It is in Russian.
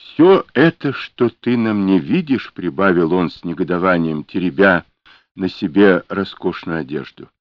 «Все это, что ты на мне видишь, — прибавил он с негодованием, теребя на себе роскошную одежду,